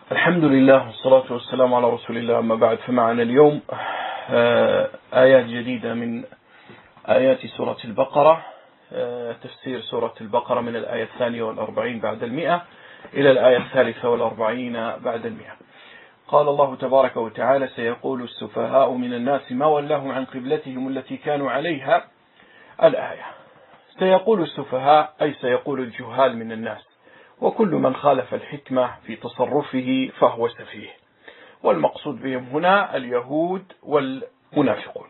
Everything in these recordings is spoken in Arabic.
الحمد لله والصلاة والسلام على رسول الله. أما بعد، فمعنا اليوم آيات جديدة من آيات سورة البقرة، تفسير سورة البقرة من الآية 42 بعد 100 إلى الآية 43 بعد 100. قال الله تبارك وتعالى: سيقول السفهاء من الناس ما ولاهم عن قبلتهم التي كانوا عليها. الآية. سيقول السفهاء أي سيقول الجهال من الناس، وكل من خالف الحكمة في تصرفه فهو سفيه، والمقصود بهم هنا اليهود والمنافقون.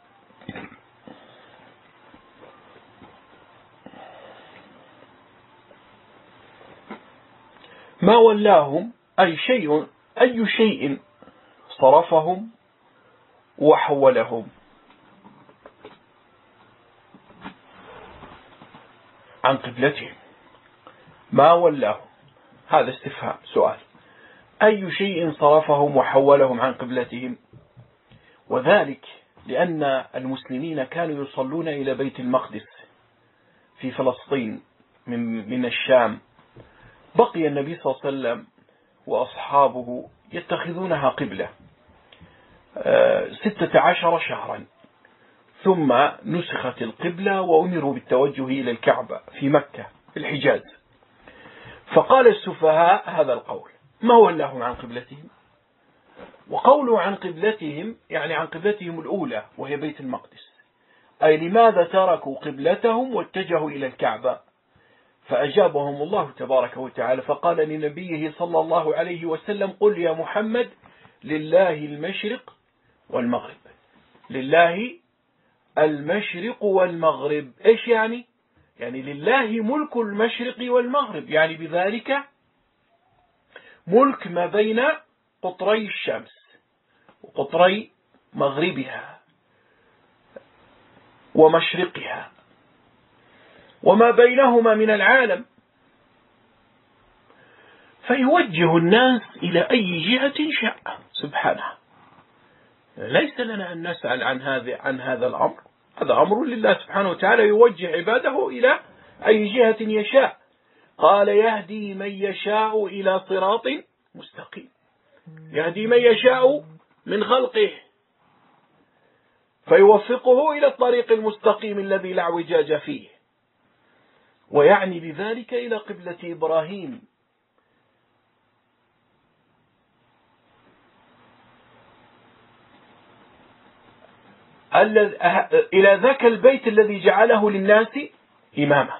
ما ولاهم أي شيء صرفهم وحولهم عن قبلتهم. ما ولاهم، هذا استفهام سؤال. أي شيء صرفهم وحولهم عن قبلتهم؟ وذلك لأن المسلمين كانوا يصلون إلى بيت المقدس في فلسطين من الشام. بقي النبي صلى الله عليه وسلم وأصحابه يتخذونها قبلة 16 شهرا، ثم نسخت القبلة وأمروا بالتوجه إلى الكعبة في مكة في الحجاز. فقال السفهاء هذا القول: ما ولاهم عن قبلتهم؟ وقولوا عن قبلتهم يعني عن قبلتهم الأولى وهي بيت المقدس، أي لماذا تركوا قبلتهم واتجهوا إلى الكعبة؟ فأجابهم الله تبارك وتعالى فقال لنبيه صلى الله عليه وسلم: قل يا محمد لله المشرق والمغرب. لله المشرق والمغرب. إيش يعني؟ يعني لله ملك المشرق والمغرب، يعني بذلك ملك ما بين قطري الشمس وقطري مغربها ومشرقها وما بينهما من العالم، فيوجه الناس إلى أي جهة شاء سبحانه. ليس لنا أن نسأل عن هذا الأمر، هذا أمر لله سبحانه وتعالى، يوجه عباده إلى أي جهة يشاء. قال: يهدي من يشاء إلى صراط مستقيم. يهدي من يشاء من خلقه فيوفقه إلى الطريق المستقيم الذي لا اعوجاج فيه، ويعني بذلك إلى قبلة إبراهيم. إلى ذاك البيت الذي جعله للناس إماما،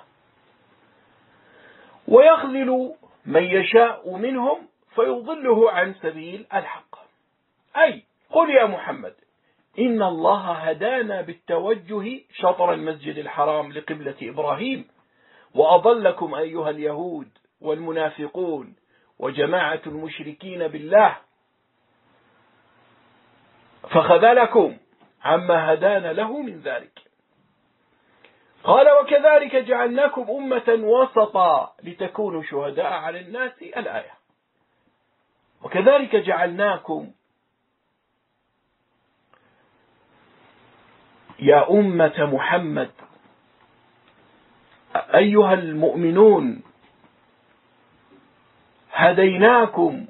ويخذل من يشاء منهم فيضله عن سبيل الحق. أي قل يا محمد إن الله هدانا بالتوجه شطر المسجد الحرام لقبلة إبراهيم، وأضلكم أيها اليهود والمنافقون وجماعة المشركين بالله، فخذلكم عما هدانا له من ذلك. قال: وكذلك جعلناكم أمة وسطا لتكونوا شهداء على الناس. الآية. وكذلك جعلناكم يا أمة محمد أيها المؤمنون، هديناكم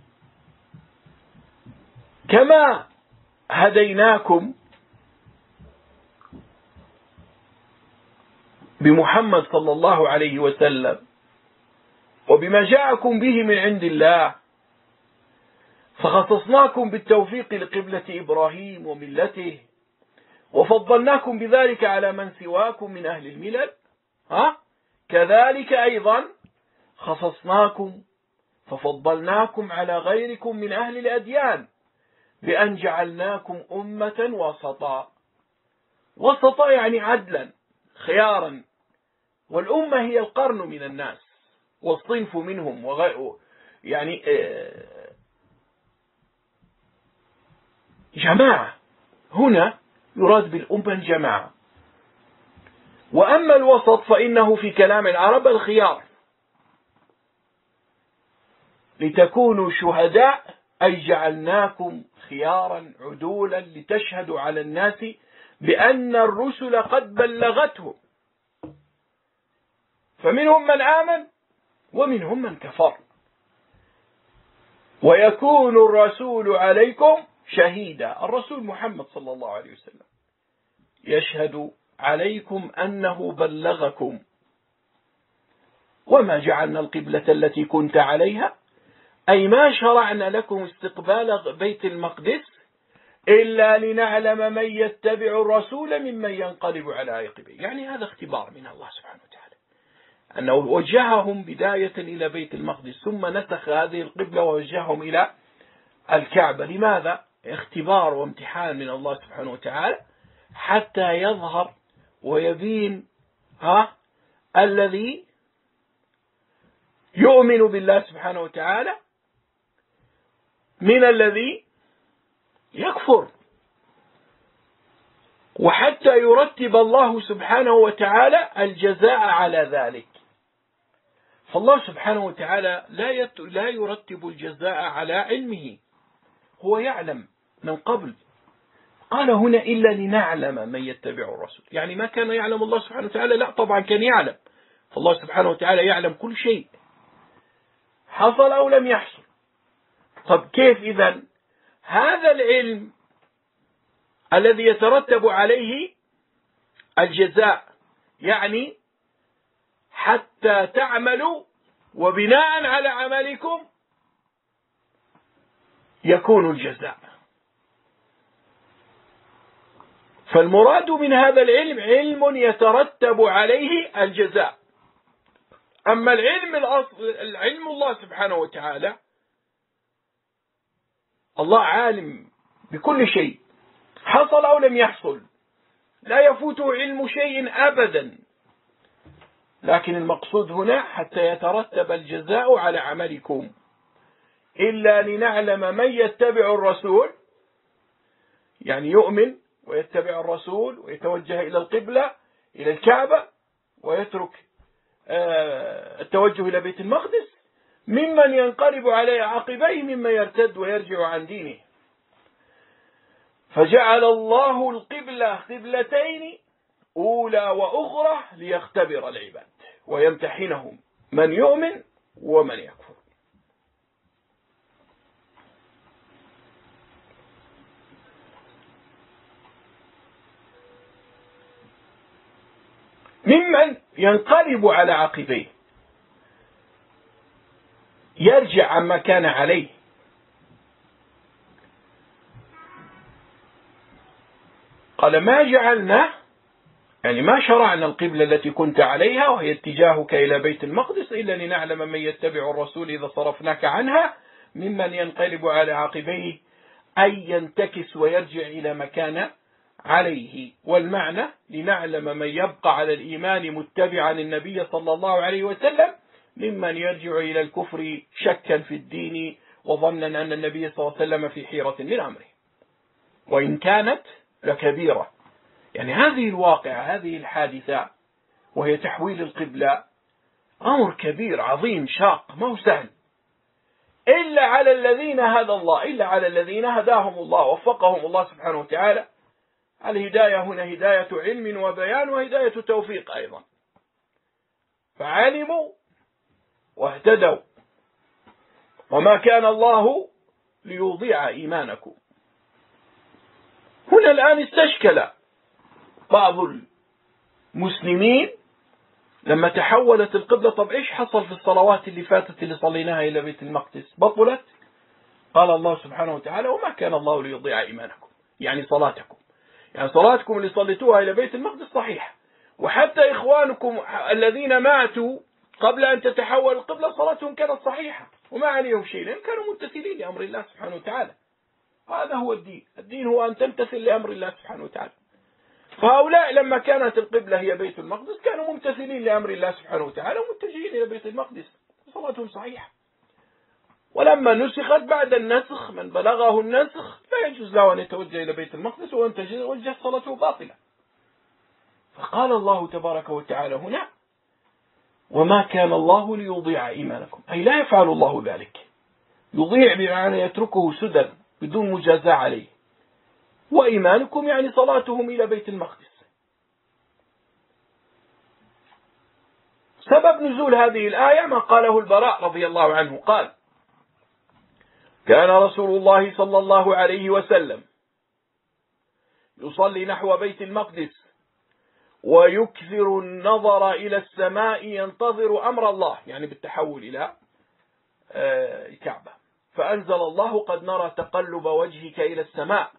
كما هديناكم بمحمد صلى الله عليه وسلم وبما جاءكم به من عند الله، فخصصناكم بالتوفيق لقبلة إبراهيم وملته، وفضلناكم بذلك على من سواكم من أهل الملل. كذلك أيضا خصصناكم ففضلناكم على غيركم من أهل الأديان بأن جعلناكم أمة وسطا. وسطا يعني عدلا خيارا، والأمة هي القرن من الناس والصنف منهم يعني جماعة. هنا يراد بالأمة الجماعة. وأما الوسط فإنه في كلام العرب الخيار، لتكونوا شهداء أي جعلناكم خيارا عدولا لتشهدوا على الناس بأن الرسل قد بلغتهم، فمنهم من آمن ومنهم من كفر. ويكون الرسول عليكم شهيدا. الرسول محمد صلى الله عليه وسلم يشهد عليكم أنه بلغكم. وما جعلنا القبلة التي كنت عليها، أي ما شرعنا لكم استقبال بيت المقدس إلا لنعلم من يتبع الرسول ممن ينقلب على عقبيه. يعني هذا اختبار من الله سبحانه وتعالى، أنه وجههم بداية إلى بيت المقدس ثم نسخ هذه القبلة ووجههم إلى الكعبة. لماذا؟ اختبار وامتحان من الله سبحانه وتعالى حتى يظهر ويبين الذي يؤمن بالله سبحانه وتعالى من الذي يكفر، وحتى يرتب الله سبحانه وتعالى الجزاء على ذلك. فالله سبحانه وتعالى لا يرتب الجزاء على علمه، هو يعلم من قبل. قال هنا إلا لنعلم من يتبع الرسول، يعني ما كان يعلم الله سبحانه وتعالى؟ لا طبعا كان يعلم. فالله سبحانه وتعالى يعلم كل شيء حصل أو لم يحصل. طب كيف إذن هذا العلم الذي يترتب عليه الجزاء؟ يعني حتى تعملوا وبناء على عملكم يكون الجزاء. فالمراد من هذا العلم علم يترتب عليه الجزاء. أما العلم الله سبحانه وتعالى، الله عالم بكل شيء حصل أو لم يحصل، لا يفوته علم شيء أبدا. لكن المقصود هنا حتى يترتب الجزاء على عملكم، إلا لنعلم من يتبع الرسول، يعني يؤمن ويتبع الرسول ويتوجه إلى القبلة إلى الكعبة ويترك التوجه إلى بيت المقدس، ممن ينقلب على عقبيه، ممن يرتد ويرجع عن دينه. فجعل الله القبلة قبلتين أولى وأخرى ليختبر العباد ويمتحنهم من يؤمن ومن يكفر. ممن ينقلب على عقبيه، يرجع عما كان عليه. قال ما جعلنا، يعني ما شرعنا القبلة التي كنت عليها وهي اتجاهك إلى بيت المقدس إلا لنعلم من يتبع الرسول إذا صرفناك عنها ممن ينقلب على عقبيه، أي ينتكس ويرجع إلى ما كان عليه. والمعنى لنعلم من يبقى على الإيمان متبعا النبي صلى الله عليه وسلم ممن يرجع إلى الكفر شكا في الدين وظنا أن النبي صلى الله عليه وسلم في حيرة من أمره، وإن كانت لكبيرة. يعني هذه الواقعة، هذه الحادثة وهي تحويل القبلة، أمر كبير عظيم شاق، ما هو سهل، إلا على الذين هدى الله، إلا على الذين هداهم الله وفقهم الله سبحانه وتعالى. الهداية هنا هداية علم وبيان وهداية توفيق أيضا، فعلموا واهتدوا. وما كان الله ليضيع إيمانكم. هنا الآن استشكل بعض المسلمين لما تحولت القبلة. طب إيش حصل في الصلوات اللي فاتت اللي صليناها إلى بيت المقدس؟ بطلت؟ قال الله سبحانه وتعالى وما كان الله ليضيع إيمانكم، يعني صلاتكم، يعني صلاتكم اللي صليتوها إلى بيت المقدس صحيحة، وحتى إخوانكم الذين ماتوا قبل أن تتحول القبلة صلاتهم كانت صحيحة وما عليهم شيء، لأن كانوا ممتثلين لأمر الله سبحانه وتعالى. هذا هو الدين، الدين هو أن تمتثل لأمر الله سبحانه وتعالى. فهؤلاء لما كانت القبلة هي بيت المقدس كانوا ممتثلين لأمر الله سبحانه وتعالى ومتجهين إلى بيت المقدس، صلاتهم صحيحة. ولما نسخت بعد النسخ، من بلغه النسخ لا يجوز له أن يتوجه إلى بيت المقدس وأن توجه صلاته باطلة. فقال الله تبارك وتعالى هنا وما كان الله ليضيع إيمانكم، أي لا يفعل الله ذلك. يضيع بمعنى يتركه سدى بدون مجازاة عليه، وإيمانكم يعني صلاتهم إلى بيت المقدس. سبب نزول هذه الآية ما قاله البراء رضي الله عنه، قال كان رسول الله صلى الله عليه وسلم يصلي نحو بيت المقدس ويكثر النظر إلى السماء ينتظر أمر الله، يعني بالتحول إلى الكعبة. فأنزل الله: قد نرى تقلب وجهك إلى السماء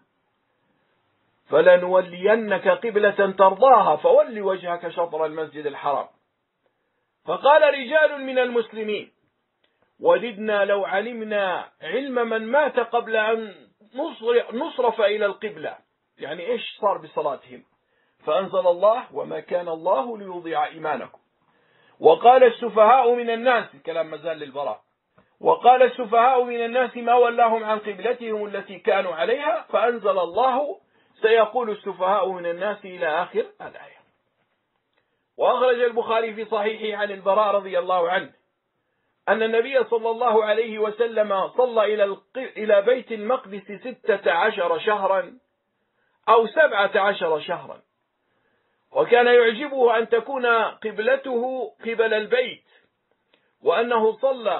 فلنولينك قبلة ترضاها فول وجهك شطر المسجد الحرام. فقال رجال من المسلمين: وددنا لو علمنا علم من مات قبل أن نصرف إلى القبلة، يعني إيش صار بصلاتهم؟ فأنزل الله: وما كان الله ليضيع إيمانكم. وقال السفهاء من الناس، الكلام مازال للبراء، وقال السفهاء من الناس ما ولاهم عن قبلتهم التي كانوا عليها، فأنزل الله: سيقول السفهاء من الناس إلى آخر الآية. وأخرج البخاري في صحيحه عن البراء رضي الله عنه أن النبي صلى الله عليه وسلم صلى إلى بيت المقدس 16 شهرا أو 17 شهرا، وكان يعجبه أن تكون قبلته قبل البيت، وأنه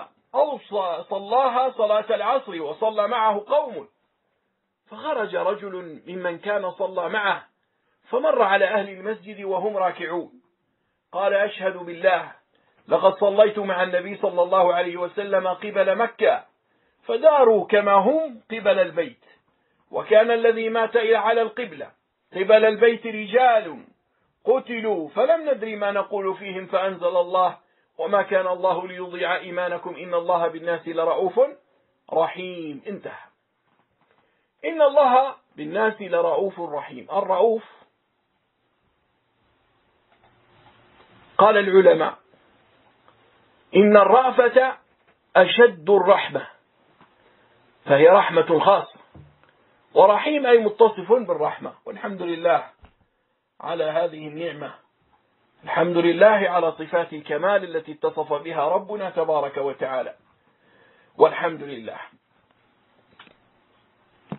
صلاها صلاة العصر وصلى معه قوم، فخرج رجل ممن كان صلى معه فمر على أهل المسجد وهم راكعون، قال: أشهد بالله لقد صليت مع النبي صلى الله عليه وسلم قبل مكة فداروا كما هم قبل البيت، وكان الذي مات على القبلة قبل البيت رجال قتلوا فلم ندري ما نقول فيهم، فأنزل الله: وما كان الله ليضيع إيمانكم إن الله بالناس لرؤوف رحيم. انتهى. إن الله بالناس لرؤوف رحيم. الرؤوف قال العلماء إن الرأفة أشد الرحمة، فهي رحمة خاصة، ورحيم أي متصف بالرحمة. والحمد لله على هذه النعمة، الحمد لله على صفات الكمال التي اتصف بها ربنا تبارك وتعالى، والحمد لله.